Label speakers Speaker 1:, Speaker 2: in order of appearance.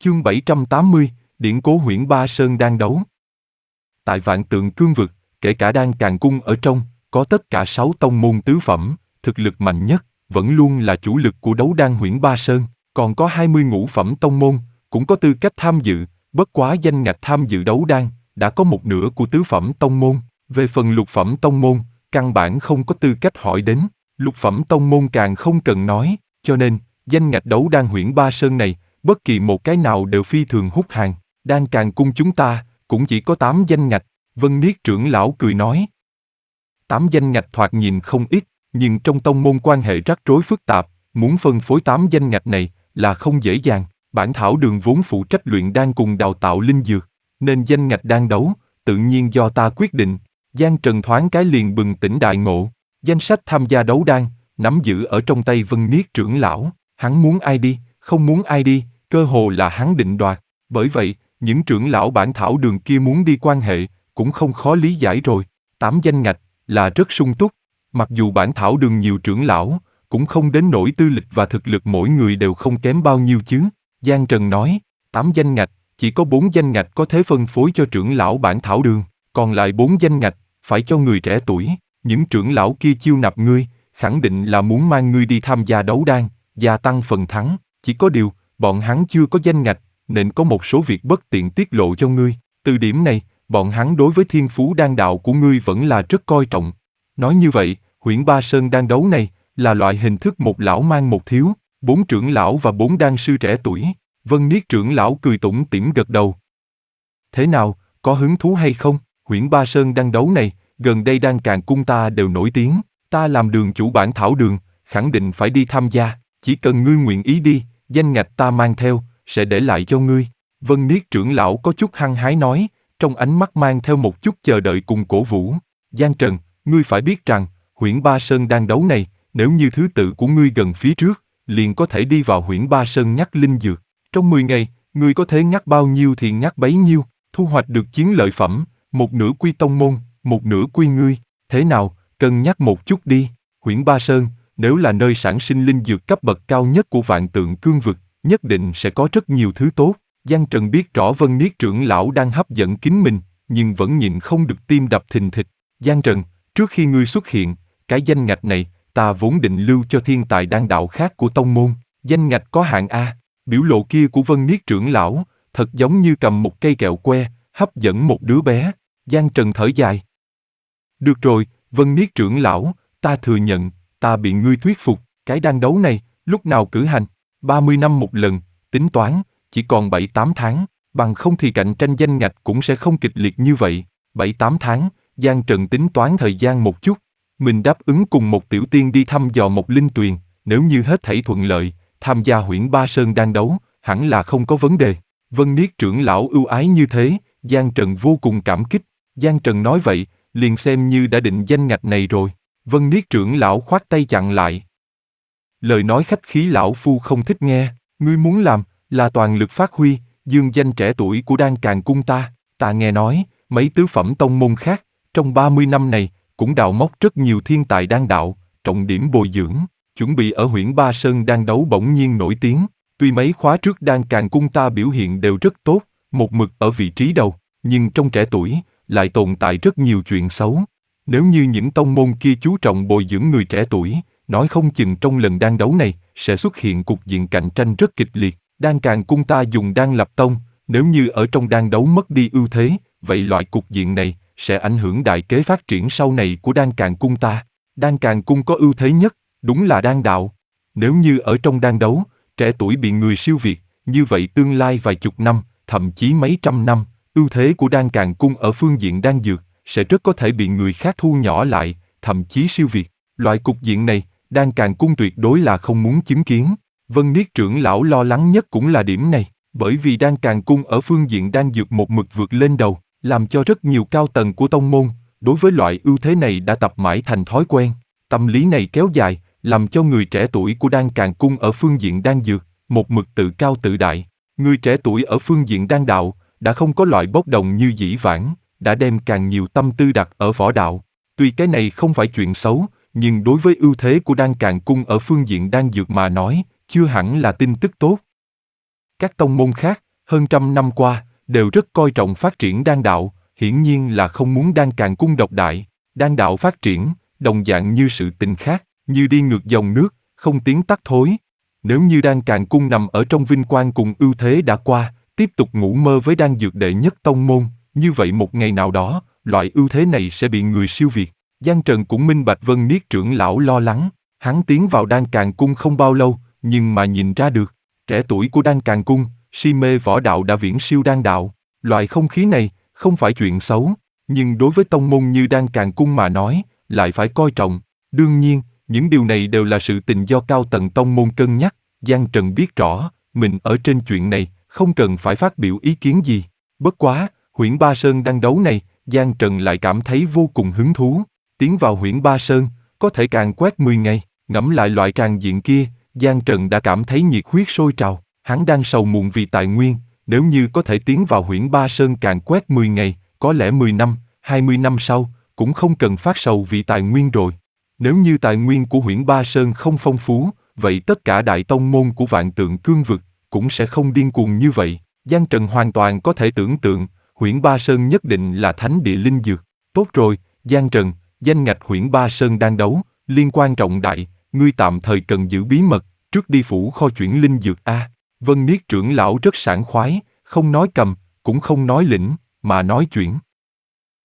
Speaker 1: Chương 780, điển cố Huyễn Ba Sơn đang đấu. Tại Vạn Tượng Cương Vực, kể cả Đan Càn Cung ở trong, có tất cả 6 tông môn tứ phẩm, thực lực mạnh nhất, vẫn luôn là chủ lực của đấu đan Huyễn Ba Sơn, còn có 20 ngũ phẩm tông môn, cũng có tư cách tham dự, bất quá danh ngạch tham dự đấu đan, đã có một nửa của tứ phẩm tông môn, về phần lục phẩm tông môn, căn bản không có tư cách hỏi đến, lục phẩm tông môn càng không cần nói, cho nên, danh ngạch đấu đan Huyễn Ba Sơn này, bất kỳ một cái nào đều phi thường hút hàng. Đan Càn Cung chúng ta, cũng chỉ có 8 danh ngạch, Vân Niết trưởng lão cười nói. 8 danh ngạch thoạt nhìn không ít, nhưng trong tông môn quan hệ rắc rối phức tạp, muốn phân phối 8 danh ngạch này là không dễ dàng. Bản thảo đường vốn phụ trách luyện đan cùng đào tạo linh dược, nên danh ngạch đan đấu, tự nhiên do ta quyết định. Giang Trần thoáng cái liền bừng tỉnh đại ngộ, danh sách tham gia đấu đan, nắm giữ ở trong tay Vân Niết trưởng lão, hắn muốn ai đi, không muốn ai đi, cơ hồ là hắn định đoạt. Bởi vậy, những trưởng lão bản thảo đường kia muốn đi quan hệ, cũng không khó lý giải rồi. 8 danh ngạch, là rất sung túc. Mặc dù bản thảo đường nhiều trưởng lão, cũng không đến nỗi tư lịch và thực lực mỗi người đều không kém bao nhiêu chứ. Giang Trần nói, 8 danh ngạch, chỉ có 4 danh ngạch có thể phân phối cho trưởng lão bản thảo đường, còn lại 4 danh ngạch, phải cho người trẻ tuổi. Những trưởng lão kia chiêu nạp ngươi, khẳng định là muốn mang ngươi đi tham gia đấu đan, gia tăng phần thắng. Chỉ có điều, bọn hắn chưa có danh ngạch, nên có một số việc bất tiện tiết lộ cho ngươi. Từ điểm này, bọn hắn đối với thiên phú đan đạo của ngươi vẫn là rất coi trọng. Nói như vậy, Huyễn Ba Sơn đan đấu này, là loại hình thức một lão mang một thiếu, 4 trưởng lão và 4 đan sư trẻ tuổi. Vân Niết trưởng lão cười tủm tỉm gật đầu. Thế nào, có hứng thú hay không? Huyễn Ba Sơn đan đấu này, gần đây Đan Càn Cung ta đều nổi tiếng, ta làm đường chủ bản thảo đường, khẳng định phải đi tham gia, chỉ cần ngươi nguyện ý đi, danh ngạch ta mang theo, sẽ để lại cho ngươi. Vân Niết trưởng lão có chút hăng hái nói, trong ánh mắt mang theo một chút chờ đợi cùng cổ vũ. Giang Trần, ngươi phải biết rằng, Huyễn Ba Sơn đan đấu này, nếu như thứ tự của ngươi gần phía trước, liền có thể đi vào Huyễn Ba Sơn nhắc linh dược. Trong 10 ngày, ngươi có thể nhắc bao nhiêu thì nhắc bấy nhiêu, thu hoạch được chiến lợi phẩm, một nửa quy tông môn, một nửa quy ngươi. Thế nào, cân nhắc một chút đi. Huyễn Ba Sơn, nếu là nơi sản sinh linh dược cấp bậc cao nhất của Vạn Tượng Cương Vực, nhất định sẽ có rất nhiều thứ tốt. Giang Trần biết rõ Vân Niết trưởng lão đang hấp dẫn kính mình, nhưng vẫn nhịn không được tim đập thình thịch. Giang Trần, trước khi ngươi xuất hiện, cái danh ngạch này, ta vốn định lưu cho thiên tài đan đạo khác của tông môn. Danh ngạch có hạn A. Biểu lộ kia của Vân Niết trưởng lão, thật giống như cầm một cây kẹo que, hấp dẫn một đứa bé. Giang Trần thở dài. Được rồi, Vân Niết trưởng lão, ta thừa nhận, ta bị ngươi thuyết phục. Cái đan đấu này, lúc nào cử hành? 30 năm một lần, tính toán, chỉ còn 7-8 tháng, bằng không thì cạnh tranh danh ngạch cũng sẽ không kịch liệt như vậy. 7-8 tháng, Giang Trần tính toán thời gian một chút. Mình đáp ứng cùng một tiểu tiên đi thăm dò một linh tuyền, nếu như hết thảy thuận lợi, tham gia Huyễn Ba Sơn đan đấu, hẳn là không có vấn đề. Vân Niết trưởng lão ưu ái như thế, Giang Trần vô cùng cảm kích. Giang Trần nói vậy, liền xem như đã định danh ngạch này rồi. Vân Niết trưởng lão khoát tay chặn lại. Lời nói khách khí lão phu không thích nghe, ngươi muốn làm, là toàn lực phát huy, dương danh trẻ tuổi của Đan Càn Cung ta. Ta nghe nói, mấy tứ phẩm tông môn khác, trong 30 năm này, cũng đào móc rất nhiều thiên tài đan đạo, trọng điểm bồi dưỡng, chuẩn bị ở Huyễn Ba Sơn đan đấu bỗng nhiên nổi tiếng. Tuy mấy khóa trước Đan Càn Cung ta biểu hiện đều rất tốt, một mực ở vị trí đầu, nhưng trong trẻ tuổi, lại tồn tại rất nhiều chuyện xấu. Nếu như những tông môn kia chú trọng bồi dưỡng người trẻ tuổi, nói không chừng trong lần đan đấu này, sẽ xuất hiện cục diện cạnh tranh rất kịch liệt. Đan Càn Cung ta dùng đan lập tông, nếu như ở trong đan đấu mất đi ưu thế, vậy loại cục diện này, sẽ ảnh hưởng đại kế phát triển sau này của Đan Càn Cung ta. Đan Càn Cung có ưu thế nhất, đúng là đan đạo. Nếu như ở trong đan đấu, trẻ tuổi bị người siêu việt, như vậy tương lai vài chục năm, thậm chí mấy trăm năm, ưu thế của Đan Càn Cung ở phương diện đan dược, sẽ rất có thể bị người khác thu nhỏ lại, thậm chí siêu việt. Loại cục diện này, Đan Càn Cung tuyệt đối là không muốn chứng kiến. Vân Niết trưởng lão lo lắng nhất cũng là điểm này, bởi vì Đan Càn Cung ở phương diện đan dược một mực vượt lên đầu, làm cho rất nhiều cao tầng của tông môn, đối với loại ưu thế này đã tập mãi thành thói quen. Tâm lý này kéo dài, làm cho người trẻ tuổi của Đan Càn Cung ở phương diện đan dược, một mực tự cao tự đại. Người trẻ tuổi ở phương diện đan đạo, đã không có loại bốc đồng như dĩ vãng, đã đem càng nhiều tâm tư đặt ở võ đạo. Tuy cái này không phải chuyện xấu, nhưng đối với ưu thế của Đan Càn Cung ở phương diện đan dược mà nói, chưa hẳn là tin tức tốt. Các tông môn khác, hơn trăm năm qua, đều rất coi trọng phát triển đan đạo, hiển nhiên là không muốn đan càng cung độc đại. Đan đạo phát triển, đồng dạng như sự tình khác, như đi ngược dòng nước, không tiến tắt thối. Nếu như đan càng cung nằm ở trong vinh quang cùng ưu thế đã qua, tiếp tục ngủ mơ với đan dược đệ nhất tông môn, như vậy một ngày nào đó, loại ưu thế này sẽ bị người siêu việt. Giang Trần cũng minh bạch Vân Niết trưởng lão lo lắng, hắn tiến vào đan càng cung không bao lâu, nhưng mà nhìn ra được, trẻ tuổi của đan càng cung, si mê võ đạo đã viễn siêu đan đạo. Loại không khí này, không phải chuyện xấu, nhưng đối với tông môn như đan càng cung mà nói, lại phải coi trọng. Đương nhiên, những điều này đều là sự tình do cao tầng tông môn cân nhắc. Giang Trần biết rõ, mình ở trên chuyện này, không cần phải phát biểu ý kiến gì. Bất quá, Huyễn Ba Sơn đang đấu này, Giang Trần lại cảm thấy vô cùng hứng thú. Tiến vào Huyễn Ba Sơn, có thể càng quét 10 ngày, ngẫm lại loại tràng diện kia, Giang Trần đã cảm thấy nhiệt huyết sôi trào. Hắn đang sầu muộn vì tài nguyên, nếu như có thể tiến vào Huyễn Ba Sơn càng quét 10 ngày, có lẽ 10 năm, 20 năm sau, cũng không cần phát sầu vì tài nguyên rồi. Nếu như tài nguyên của Huyễn Ba Sơn không phong phú, vậy tất cả đại tông môn của Vạn Tượng Cương Vực cũng sẽ không điên cuồng như vậy. Giang Trần hoàn toàn có thể tưởng tượng, Huyễn Ba Sơn nhất định là thánh địa linh dược. Tốt rồi, Giang Trần, danh ngạch Huyễn Ba Sơn đang đấu, liên quan trọng đại, ngươi tạm thời cần giữ bí mật, trước đi phủ kho chuyển linh dược a. Vân Niết trưởng lão rất sảng khoái, không nói cầm, cũng không nói lĩnh, mà nói chuyển.